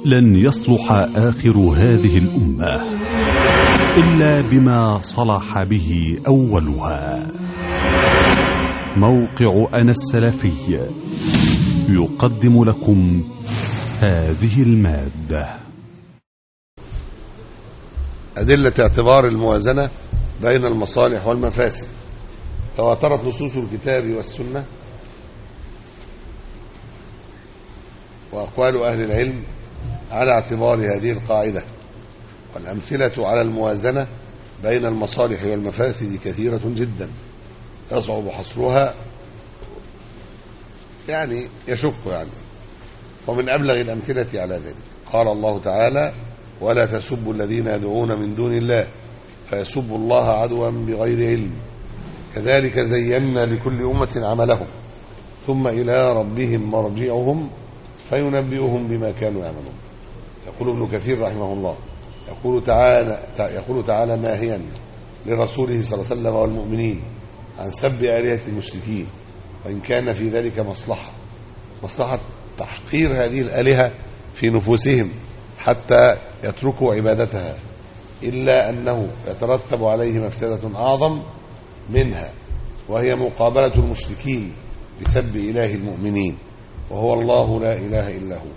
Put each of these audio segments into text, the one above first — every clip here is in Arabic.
لن يصلح آخر هذه الأمة إلا بما صلح به أولها. موقع أنا السلفي يقدم لكم هذه المادة. أدلة اعتبار الموازنة بين المصالح والمفاسد. تواترت نصوص الكتاب والسنة وأقوال أهل العلم على اعتبار هذه القاعدة، والأمثلة على الموازنة بين المصالح والمفاسد كثيرة جدا يصعب حصرها، يشق ومن أبلغ الأمثلة على ذلك قال الله تعالى: ولا تسبوا الذين يدعون من دون الله فيسبوا الله عدوا بغير علم كذلك زينا لكل أمة عملهم ثم إلى ربهم مرجعهم فينبئهم بما كانوا يعملون. يقول ابن كثير رحمه الله يقول تعالى ناهيا لرسوله صلى الله عليه وسلم والمؤمنين عن سب آلهة المشركين، وإن كان في ذلك مصلحة تحقير هذه الآلهة في نفوسهم حتى يتركوا عبادتها، إلا أنه يترتب عليه مفسدة أعظم منها، وهي مقابلة المشركين بسب إله المؤمنين وهو الله لا إله إلا هو،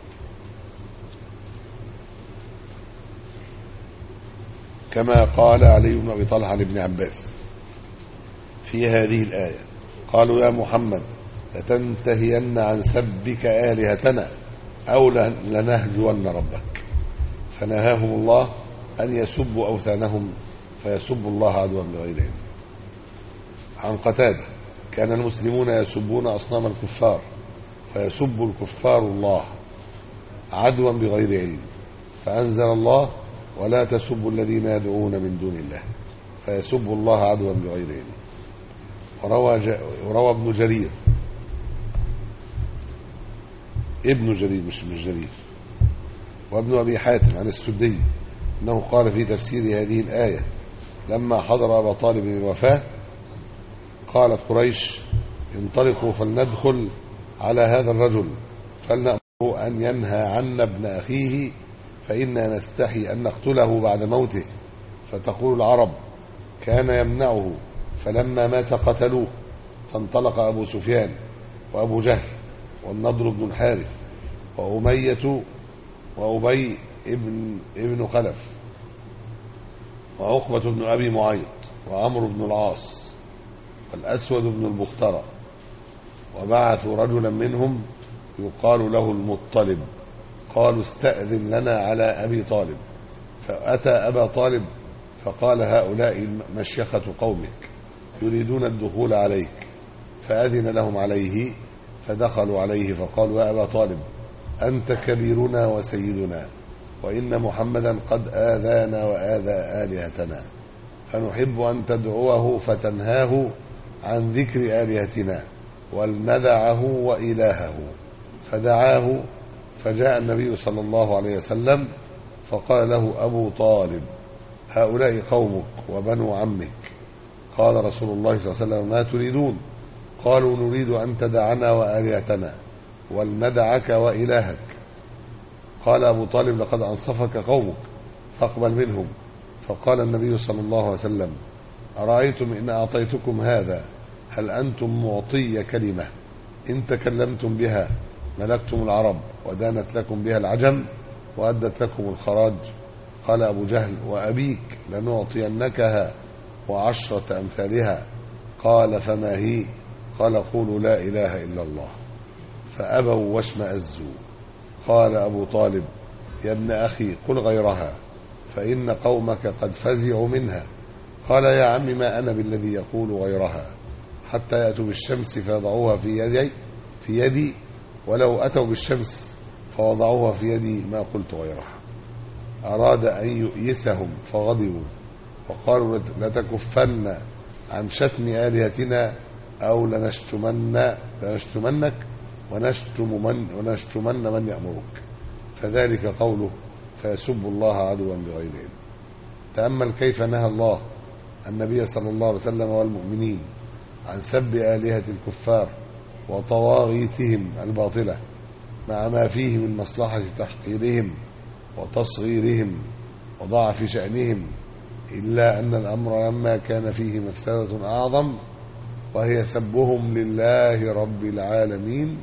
كما قال علي بن أبي طلحة لابن عباس في هذه الآية: قالوا يا محمد لتنتهين عن سبك آلهتنا أو لنهجون ربك، فنهاهم الله أن يسبوا أوثانهم فيسبوا الله عدوا بغير علم. عن قتادة: كان المسلمون يسبون أصنام الكفار فيسب الكفار الله عدوا بغير علم، فأنزل الله: ولا تسبوا الذين يدعون من دون الله فيسبوا الله عدوا بغير علم. وروى ابن جرير مش جرير وابن أبي حاتم عن السدي أنه قال في تفسير هذه الآية: لما حضر أبا طالب الوفاة قالت قريش: انطلقوا فلندخل على هذا الرجل فلنأمره أن ينهى عنا ابن أخيه فإنا نستحي أن نقتله بعد موته. فتقول العرب: كان يمنعه فلما مات قتلوه. فانطلق أبو سفيان وأبو جهل والنضر بن الحارث وأمية وأبي ابن خلف وعقبة بن أبي معيط وعمرو بن العاص والأسود بن البخترة، وبعثوا رجلا منهم يقال له المطلب، قالوا: استأذن لنا على أبي طالب. فأتى أبا طالب فقال: هؤلاء مشيخة قومك يريدون الدخول عليك. فأذن لهم عليه فدخلوا عليه فقالوا: يا أبا طالب أنت كبيرنا وسيدنا، وإن محمدا قد آذانا وآذى آلهتنا، فنحب أن تدعوه فتنهاه عن ذكر آلهتنا ولندعه وإلهه. فدعاه فجاء النبي صلى الله عليه وسلم فقال له أبو طالب: هؤلاء قومك وبنو عمك. قال رسول الله صلى الله عليه وسلم: ما تريدون؟ قالوا: نريد أن تدعنا وآلهتنا ولندعك وإلهك. قال أبو طالب: لقد أنصفك قومك فاقبل منهم. فقال النبي صلى الله عليه وسلم: أرأيتم إن أعطيتكم هذا هل أنتم معطي كلمة إن تكلمتم بها ملكتم العرب ودانت لكم بها العجم وأدت لكم الخراج؟ قال أبو جهل: وأبيك لنعطينكها وعشرة أمثالها. قال: فما هي؟ قال: قولوا لا إله إلا الله. فأبوا واشمأزوا. قال أبو طالب: يا ابن أخي قل غيرها فإن قومك قد فزعوا منها. قال: يا عم ما أنا بالذي يقول غيرها حتى يأتوا بالشمس فيضعوها في يدي ولو أتوا بالشمس فوضعوها في يدي ما قلت غيرها. أراد أن يؤيسهم فغضبوا وقالوا: لتكفن عن شتم آلهتنا أو لنشتمنك ونشتمن من يأمرك. فذلك قوله: فيسب الله عدوا بغير علم. تأمل كيف نهى الله النبي صلى الله عليه وسلم والمؤمنين عن سب آلهة الكفار وطواغيتهم الباطلة، مع ما فيه من مصلحة تحقيرهم وتصغيرهم وضعف شأنهم، إلا أن الأمر لما كان فيه مفسدة أعظم وهي سبهم لله رب العالمين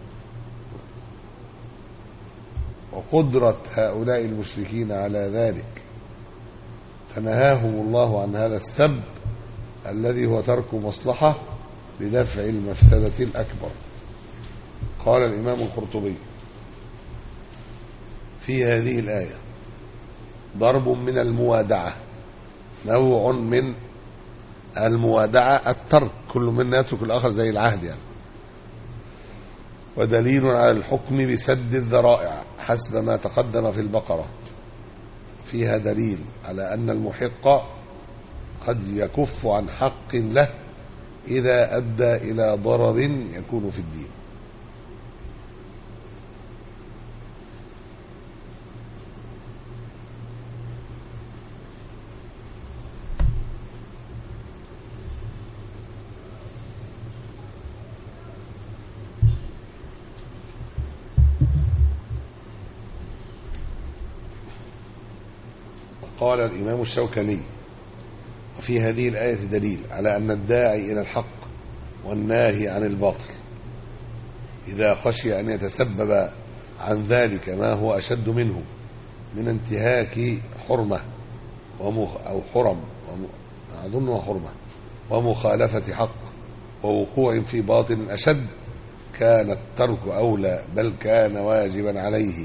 وقدرة هؤلاء المشركين على ذلك، فنهاهم الله عن هذا السب الذي هو ترك مصلحة لدفع المفسدة الأكبر. قال الإمام القرطبي في هذه الآية: ضرب من الموادعة، نوع من الموادعة الترك، كل منا يترك الآخر زي العهد يعني، ودليل على الحكم بسد الذرائع حسب ما تقدم في البقرة. فيها دليل على أن المحق قد يكف عن حق له إذا أدى إلى ضرر يكون في الدين. قال الإمام الشوكاني: وفي هذه الآية دليل على أن الداعي إلى الحق والناهي عن الباطل إذا خشي أن يتسبب عن ذلك ما هو أشد منه من انتهاك حرمة أو حرم، أظنها حرمة، ومخالفة حق ووقوع في باطل أشد، كان الترك أولى، بل كان واجبا عليه.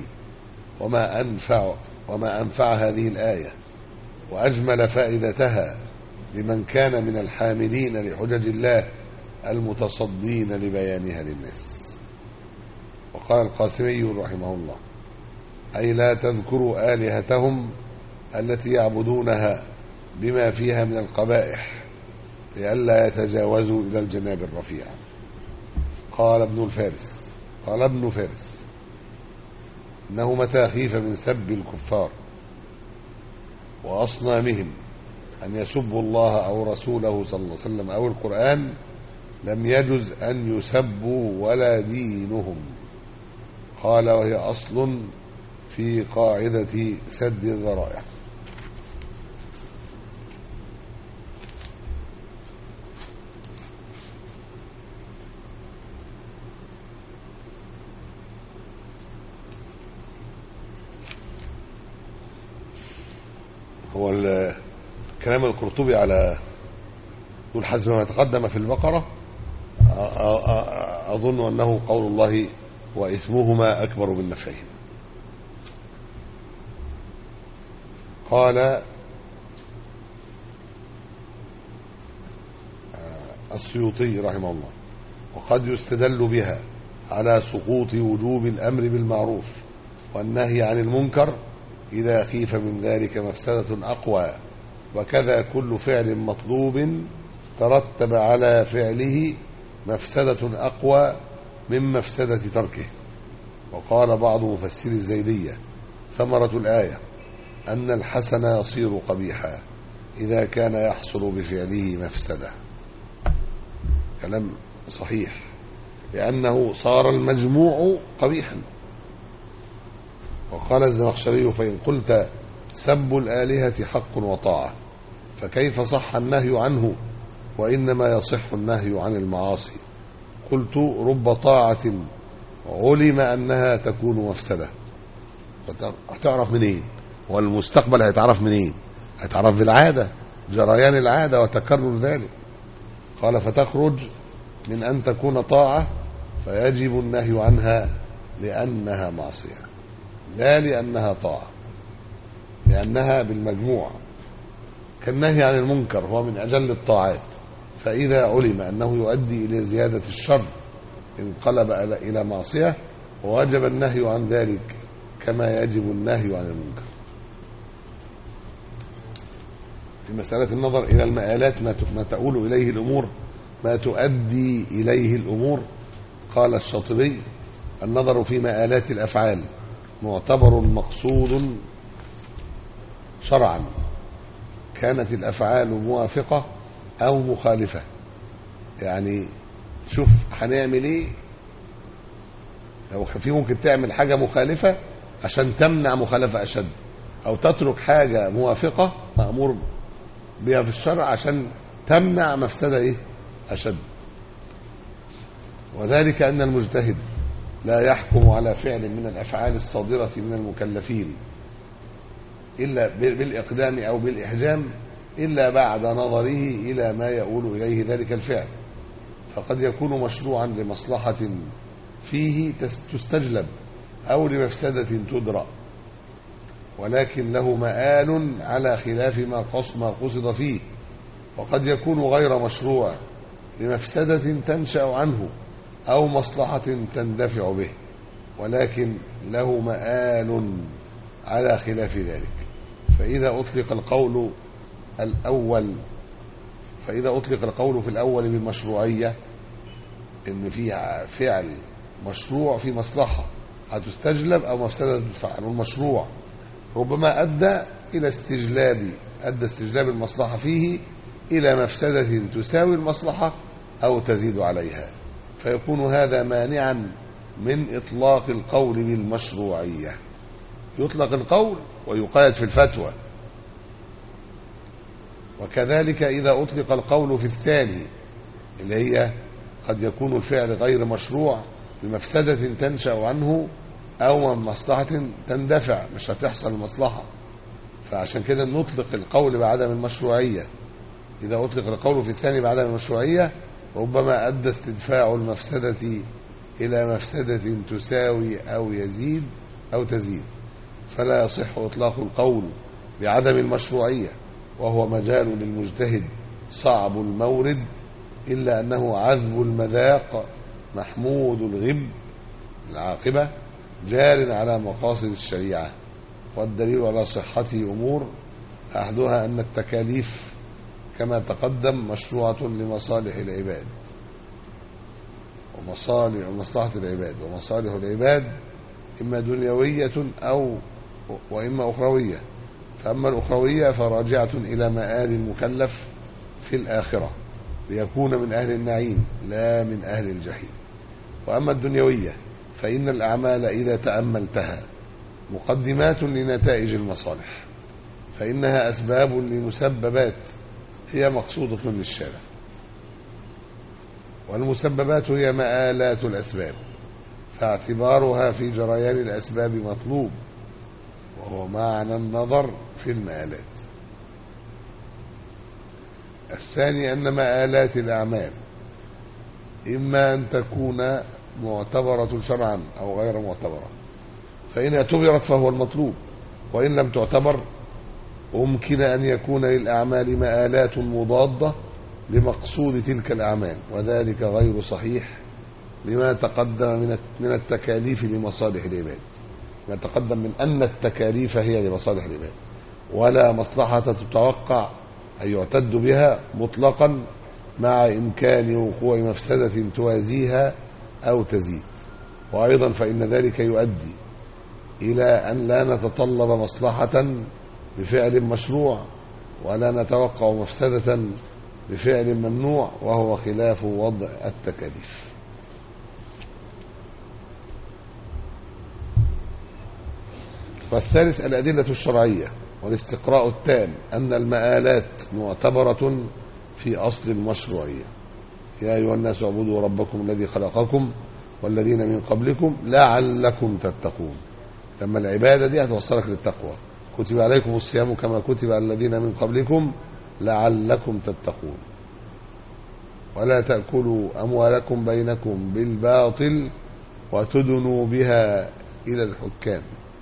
وما أنفع هذه الآية وأجمل فائدتها لمن كان من الحاملين لحجج الله المتصدين لبيانها للناس. وقال القاسمي رحمه الله: أي لا تذكروا آلهتهم التي يعبدونها بما فيها من القبائح لئلا يتجاوزوا إلى الجناب الرفيع. قال ابن فارس: إنه متى خيف من سب الكفار وأصنامهم أن يسبوا الله أو رسوله صلى الله عليه وسلم أو القرآن لم يجز أن يسبوا ولا دينهم. قال: وهي أصل في قاعدة سد الذرائع. هو كلام القرطبي على يقول حسب ما تقدم في البقرة، أظن أنه قول الله: وإثمهما أكبر من نفعهما. قال السيوطي رحمه الله: وقد يستدل بها على سقوط وجوب الأمر بالمعروف والنهي عن المنكر إذا خيف من ذلك مفسدة أقوى، وكذا كل فعل مطلوب ترتب على فعله مفسدة أقوى من مفسدة تركه. وقال بعض مفسري الزيدية: ثمرة الآية أن الحسن يصير قبيحا إذا كان يحصل بفعله مفسدة. كلام صحيح، لأنه صار المجموع قبيحا. وقال الزمخشري: فإن قلت سب الآلهة حق وطاعة فكيف صح النهي عنه وإنما يصح النهي عن المعاصي؟ قلت: رب طاعة علم أنها تكون مفسدة. هتعرف منين؟ والمستقبل هيتعرف منين؟ هيتعرف بالعادة، جريان العادة وتكرر ذلك. قال: فتخرج من أن تكون طاعة فيجب النهي عنها لأنها معصية، لا لأنها طاعة، لأنها بالمجموع. كالنهي عن المنكر هو من أجل الطاعات، فإذا علم أنه يؤدي إلى زيادة الشر انقلب إلى معصية، ووجب النهي عن ذلك كما يجب النهي عن المنكر. في مسألة النظر إلى المآلات، ما تؤول إليه الأمور، ما تؤدي إليه الأمور، قال الشاطبي: النظر في مآلات الأفعال معتبر مقصود شرعا، كانت الأفعال موافقة أو مخالفة. يعني شوف هنعمل إيه، لو في ممكن تعمل حاجة مخالفة عشان تمنع مخالفة أشد، أو تترك حاجة موافقة مأمور بها في الشرع عشان تمنع مفسدة أشد. وذلك أن المجتهد لا يحكم على فعل من الأفعال الصادرة من المكلفين إلا بالإقدام أو بالإحجام إلا بعد نظره إلى ما يؤول إليه ذلك الفعل، فقد يكون مشروعا لمصلحة فيه تستجلب أو لمفسدة تدرأ، ولكن له مآل على خلاف ما قصد فيه، وقد يكون غير مشروع لمفسدة تنشأ عنه أو مصلحة تندفع به، ولكن له مآل على خلاف ذلك. فإذا أطلق القول في الأول بالمشروعية إن فيها فعل مشروع في مصلحة هتستجلب أو مفسدة تدفع، والمشروع ربما أدى استجلاب المصلحة فيه إلى مفسدة تساوي المصلحة أو تزيد عليها، فيكون هذا مانعا من إطلاق القول بالمشروعية. يطلق القول ويقيد في الفتوى. وكذلك إذا أطلق القول في الثاني اللي هي قد يكون الفعل غير مشروع لمفسدة تنشأ عنه أو من مصلحة تندفع، مش هتحصل المصلحة، فعشان كده نطلق القول بعدم المشروعية. إذا أطلق القول في الثاني بعدم المشروعية ربما أدى استدفاع المفسدة إلى مفسدة تساوي أو يزيد أو تزيد، فلا يصح إطلاق القول بعدم المشروعية، وهو مجال للمجتهد صعب المورد، إلا أنه عذب المذاق محمود الغب العاقبة جار على مقاصد الشريعة. والدليل على صحته أمور، أحدها أن التكاليف كما تقدم مشروعة لمصالح العباد ومصلحة العباد، ومصالح العباد إما دنيوية وإما أخروية، فأما الأخروية فراجعة إلى مآل المكلف في الآخرة ليكون من أهل النعيم لا من أهل الجحيم. وأما الدنيوية فإن الأعمال إذا تأملتها مقدمات لنتائج المصالح، فإنها أسباب لمسببات هي مقصودة للشارع، والمسببات هي مآلات الأسباب، فاعتبارها في جريان الأسباب مطلوب، وهو معنى النظر في المآلات. الثاني أن مآلات الأعمال إما أن تكون معتبرة شرعا أو غير معتبرة، فإن اعتبرت فهو المطلوب، وإن لم تعتبر ممكن أن يكون للأعمال مآلات مضادة لمقصود تلك الأعمال، وذلك غير صحيح لما تقدم من التكاليف لمصالح العباد، ما تقدم من أن التكاليف هي لمصالح العباد، ولا مصلحة تتوقع أن يعتد بها مطلقا مع إمكان وقوع مفسدة توازيها أو تزيد. وأيضا فإن ذلك يؤدي إلى أن لا نتطلب مصلحة بفعل مشروع ولا نتوقع مفسدة بفعل ممنوع، وهو خلاف وضع التكاليف. والثالث الأدلة الشرعية والاستقراء التام أن المآلات معتبرة في أصل المشروعية. يا أيها الناس اعبدوا ربكم الذي خلقكم والذين من قبلكم لعلكم تتقون، لما العبادة دي هتوصلك للتقوى. كتب عليكم الصيام كما كتب على الذين من قبلكم لعلكم تتقون. ولا تأكلوا أموالكم بينكم بالباطل وتدنوا بها إلى الحكام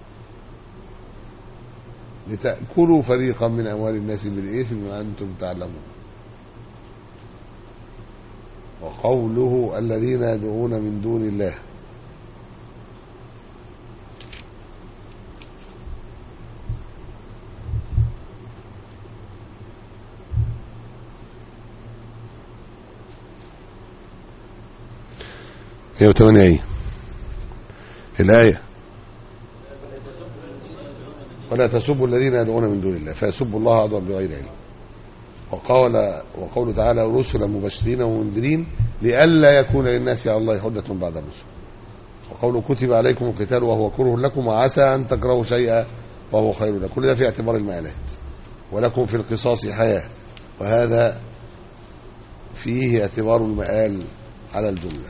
لتأكلوا فريقا من أموال الناس بالإثم وأنتم تعلمون. وقوله الذين يدعون من دون الله هي 8 الآية ولا تسبوا الذين يدعون من دون الله فيسبوا الله عدوا بغير علم. وقوله تعالى رسلا مبشرين ومنذرين لئلا يكون للناس على الله حجة بعد الرسل. وقوله كتب عليكم القتال وهو كره لكم وعسى أن تكرهوا شيئا وهو خير لكم. كل ده في اعتبار المآلات. ولكم في القصاص حياة، وهذا فيه اعتبار المآل على الجملة.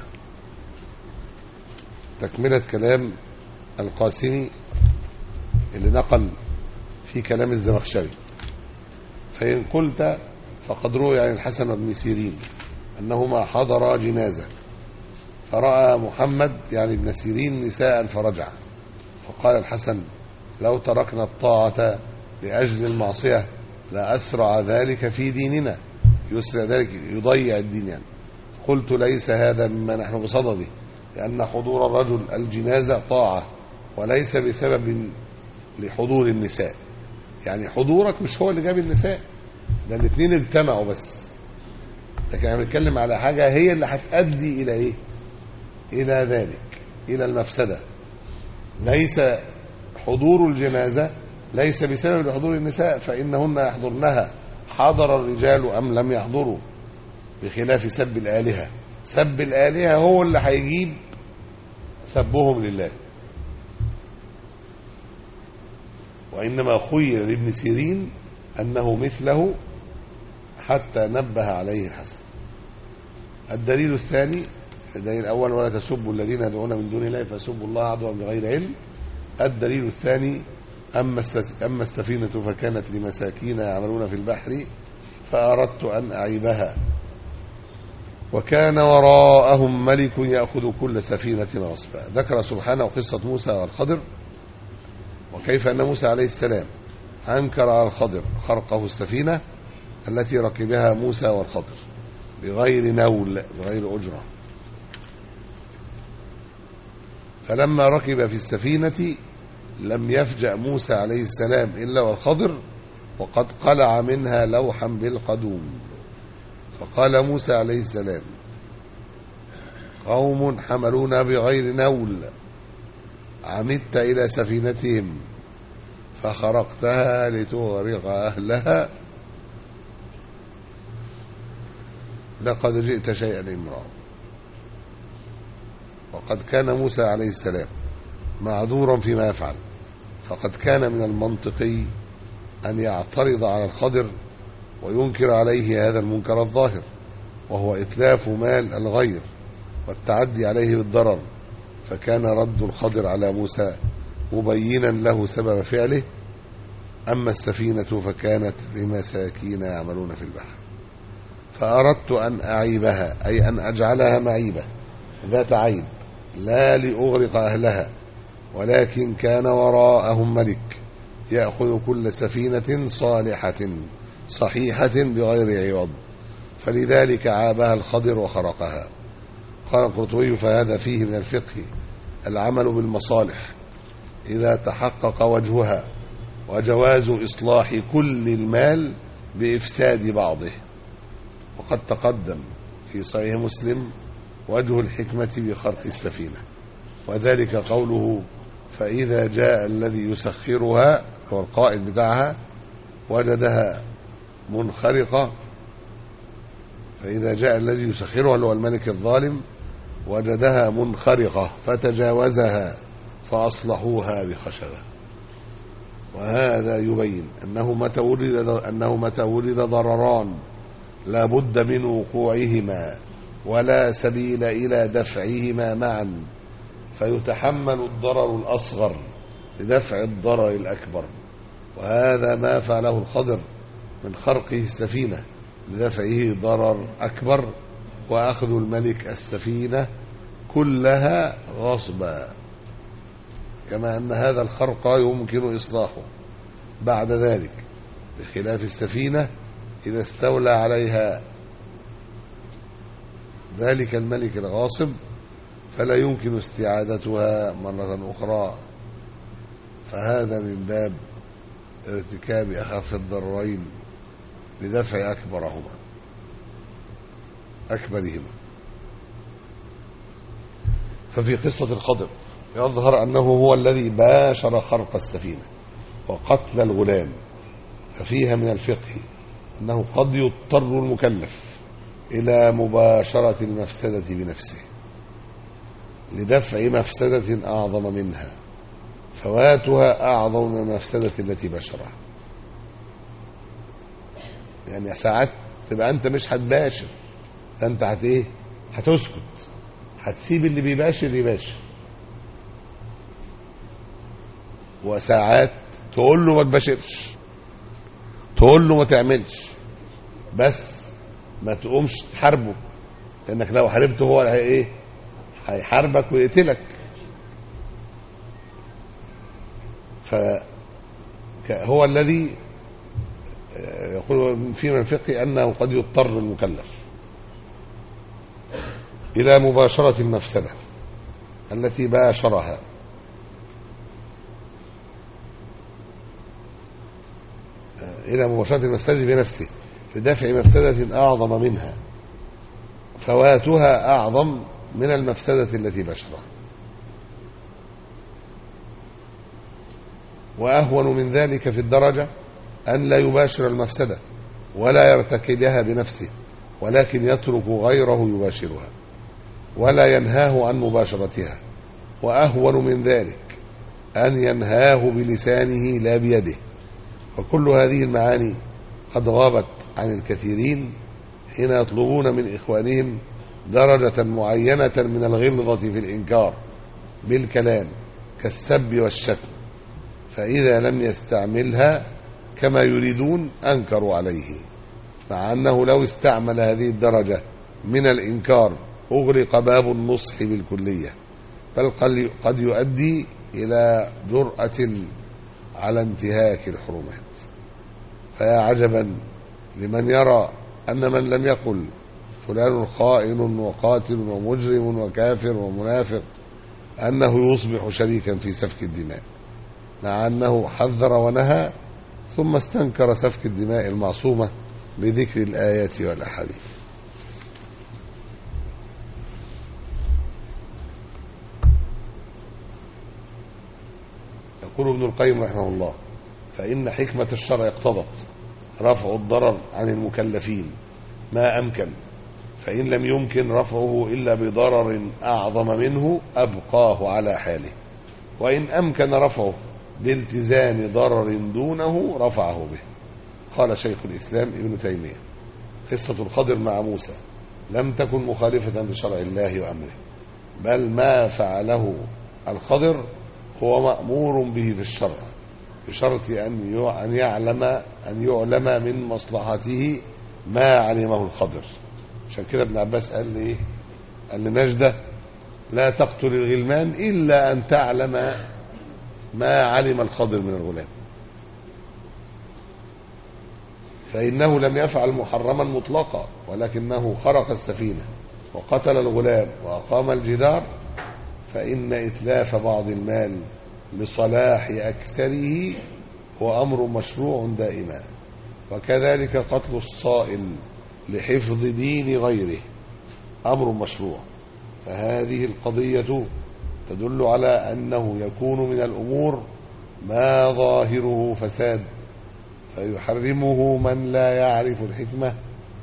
تكملة كلام القاسمي اللي نقل في كلام الزمخشري. فإن قلت فقد روي عن الحسن بن سيرين أنهما حضرا جنازة فرأى محمد يعني ابن سيرين نساء فرجع، فقال الحسن لو تركنا الطاعة لأجل المعصية لأسرع ذلك في ديننا، يسرع ذلك يضيع الدين يعني. قلت ليس هذا مما نحن بصدده، لأن حضور الرجل الجنازة طاعة وليس بسبب لحضور النساء. يعني حضورك مش هو اللي جاب النساء، ده الاثنين اجتمعوا بس، لكن احنا بنتكلم على حاجة هي اللي هتؤدي إلى إيه؟ إلى ذلك، إلى المفسدة. ليس حضور الجنازة ليس بسبب حضور النساء، فإنهن يحضرنها حضر الرجال أم لم يحضروا، بخلاف سب الآلهة. سب الآلهة هو اللي هيجيب سبهم لله. وإنما خير لابن سيرين أنه مثله حتى نبه عليه الحسن. الدليل الثاني، الدليل الأول ولا تسبوا الذين يدعون من دون الله فسبوا الله عدوا بغير علم. الدليل الثاني أما السفينة فكانت لمساكين يعملون في البحر فأردت أن أعيبها وكان وراءهم ملك يأخذ كل سفينة غصبا. ذكر سبحانه قصة موسى والخضر، وكيف أن موسى عليه السلام أنكر على الخضر خرقه السفينة التي ركبها موسى والخضر بغير نول، بغير أجرة. فلما ركب في السفينة لم يفجأ موسى عليه السلام إلا والخضر وقد قلع منها لوحا بالقدوم. فقال موسى عليه السلام قوم حملونا بغير نول عمدت إلى سفينتهم فخرقتها لتغرق أهلها لقد جئت شيئا إمرا. وقد كان موسى عليه السلام معذورا فيما يفعل، فقد كان من المنطقي أن يعترض على الخضر وينكر عليه هذا المنكر الظاهر، وهو إتلاف مال الغير والتعدي عليه بالضرر. فكان رد الخضر على موسى مبينا له سبب فعله. أما السفينة فكانت لمساكين يعملون في البحر فأردت أن أعيبها، أي أن أجعلها معيبة ذات عيب، لا لأغرق أهلها، ولكن كان وراءهم ملك يأخذ كل سفينة صالحة صحيحة بغير عوض، فلذلك عابها الخضر وخرقها. قال القرطبي فهذا فيه من الفقه العمل بالمصالح إذا تحقق وجهها، وجواز إصلاح كل المال بإفساد بعضه. وقد تقدم في صحيح مسلم وجه الحكمة بخرق السفينة، وذلك قوله فإذا جاء الذي يسخرها، هو القائد بتاعها، وجدها منخرقة. فإذا جاء الذي يسخرها اللي هو الملك الظالم وجدها منخرقة فتجاوزها فأصلحوها بخشبة. وهذا يبين أنه متى ولد ضرران لا بد من وقوعهما ولا سبيل إلى دفعهما معا، فيتحمل الضرر الأصغر لدفع الضرر الأكبر. وهذا ما فعله الخضر من خرقه السفينة لدفعه ضرر أكبر وأخذ الملك السفينة كلها غصبا، كما أن هذا الخرق يمكن إصلاحه بعد ذلك، بخلاف السفينة إذا استولى عليها ذلك الملك الغاصب فلا يمكن استعادتها مرة أخرى. فهذا من باب ارتكاب أخف الضررين لدفع أكبرهما. ففي قصة الخضر يظهر أنه هو الذي باشر خرق السفينة وقتل الغلام، ففيها من الفقه أنه قد يضطر المكلف إلى مباشرة المفسدة بنفسه لدفع مفسدة أعظم منها، فواتها أعظم من المفسدة التي بشرها. يعني ساعات تبقى أنت مش هتباشر، ده أنت هتسكت، هتسيب اللي بيباشر يباشر. وساعات تقول له ما تباشرش، تقول له ما تعملش، بس ما تقومش تحاربه، لأنك لو حاربته هو هيحاربك ويقتلك. فهو الذي يقول في من الفقه أنه قد يضطر المكلف إلى مباشرة المفسدة التي باشرها، إلى مباشرة المفسدة بنفسه لدفع مفسدة أعظم منها، فواتها أعظم من المفسدة التي بشرها. وأهون من ذلك في الدرجة أن لا يباشر المفسدة ولا يرتكبها بنفسه، ولكن يترك غيره يباشرها ولا ينهاه عن مباشرتها. وأهون من ذلك أن ينهاه بلسانه لا بيده. وكل هذه المعاني قد غابت عن الكثيرين حين يطلبون من إخوانهم درجة معينة من الغلظة في الإنكار بالكلام كالسب والشتم، فإذا لم يستعملها كما يريدون أنكروا عليه، مع أنه لو استعمل هذه الدرجة من الإنكار أغلق باب النصح بالكلية، بل قد يؤدي إلى جرأة على انتهاك الحرمات. فيا عجبا لمن يرى أن من لم يقل فلان خائن وقاتل ومجرم وكافر ومنافق أنه يصبح شريكا في سفك الدماء، مع أنه حذر ونهى ثم استنكر سفك الدماء المعصومة بذكر الآيات والأحاديث. يقول ابن القيم رحمه الله: فإن حكمة الشرع اقتضت رفع الضرر عن المكلفين ما أمكن، فإن لم يمكن رفعه إلا بضرر أعظم منه أبقاه على حاله، وإن أمكن رفعه بالتزام ضرر دونه رفعه به. قال شيخ الإسلام ابن تيمية: قصة الخضر مع موسى لم تكن مخالفة لشرع الله وأمره، بل ما فعله الخضر هو مأمور به في الشرع، بشرط أن يعلم من مصلحته ما علمه الخضر. عشان كده ابن عباس قال لنجدة: لا تقتل الغلمان إلا أن تعلم ما علم الخضر من الغلام، فإنه لم يفعل محرما مطلقا، ولكنه خرق السفينة وقتل الغلام وأقام الجدار، فإن إتلاف بعض المال لصلاح أكثره هو أمر مشروع دائما، وكذلك قتل الصائل لحفظ دين غيره أمر مشروع. فهذه القضية تدل على أنه يكون من الأمور ما ظاهره فساد فيحرمه من لا يعرف الحكمة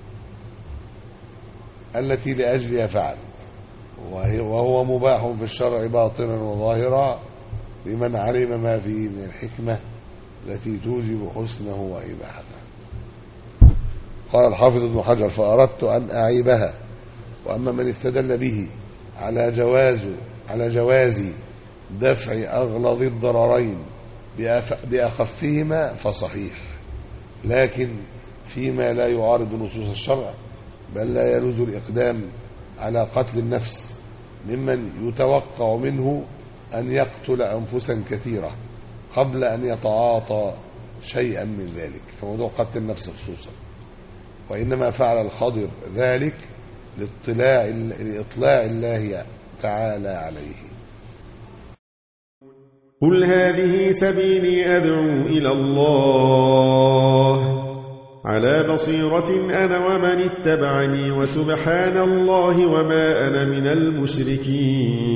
التي لأجلها فعل، وهو مباح في الشرع باطنا وظاهرا لمن علم ما فيه من الحكمة التي توجب حسنه وإباحته. قال الحافظ ابن حجر: فأردت أن أعيبها. وأما من استدل به على جواز دفع أغلظ الضررين بأخفهما فصحيح، لكن فيما لا يعارض نصوص الشرع، بل لا يجوز الإقدام على قتل النفس ممن يتوقع منه أن يقتل أنفسا كثيرة قبل أن يتعاطى شيئا من ذلك، فموضوع قتل النفس خصوصا. وإنما فعل الخضر ذلك لإطلاع الله تعالى عليه. قل هذه سبيلي أدعو إلى الله على بصيرة أنا ومن اتبعني، وسبحان الله وما أنا من المشركين.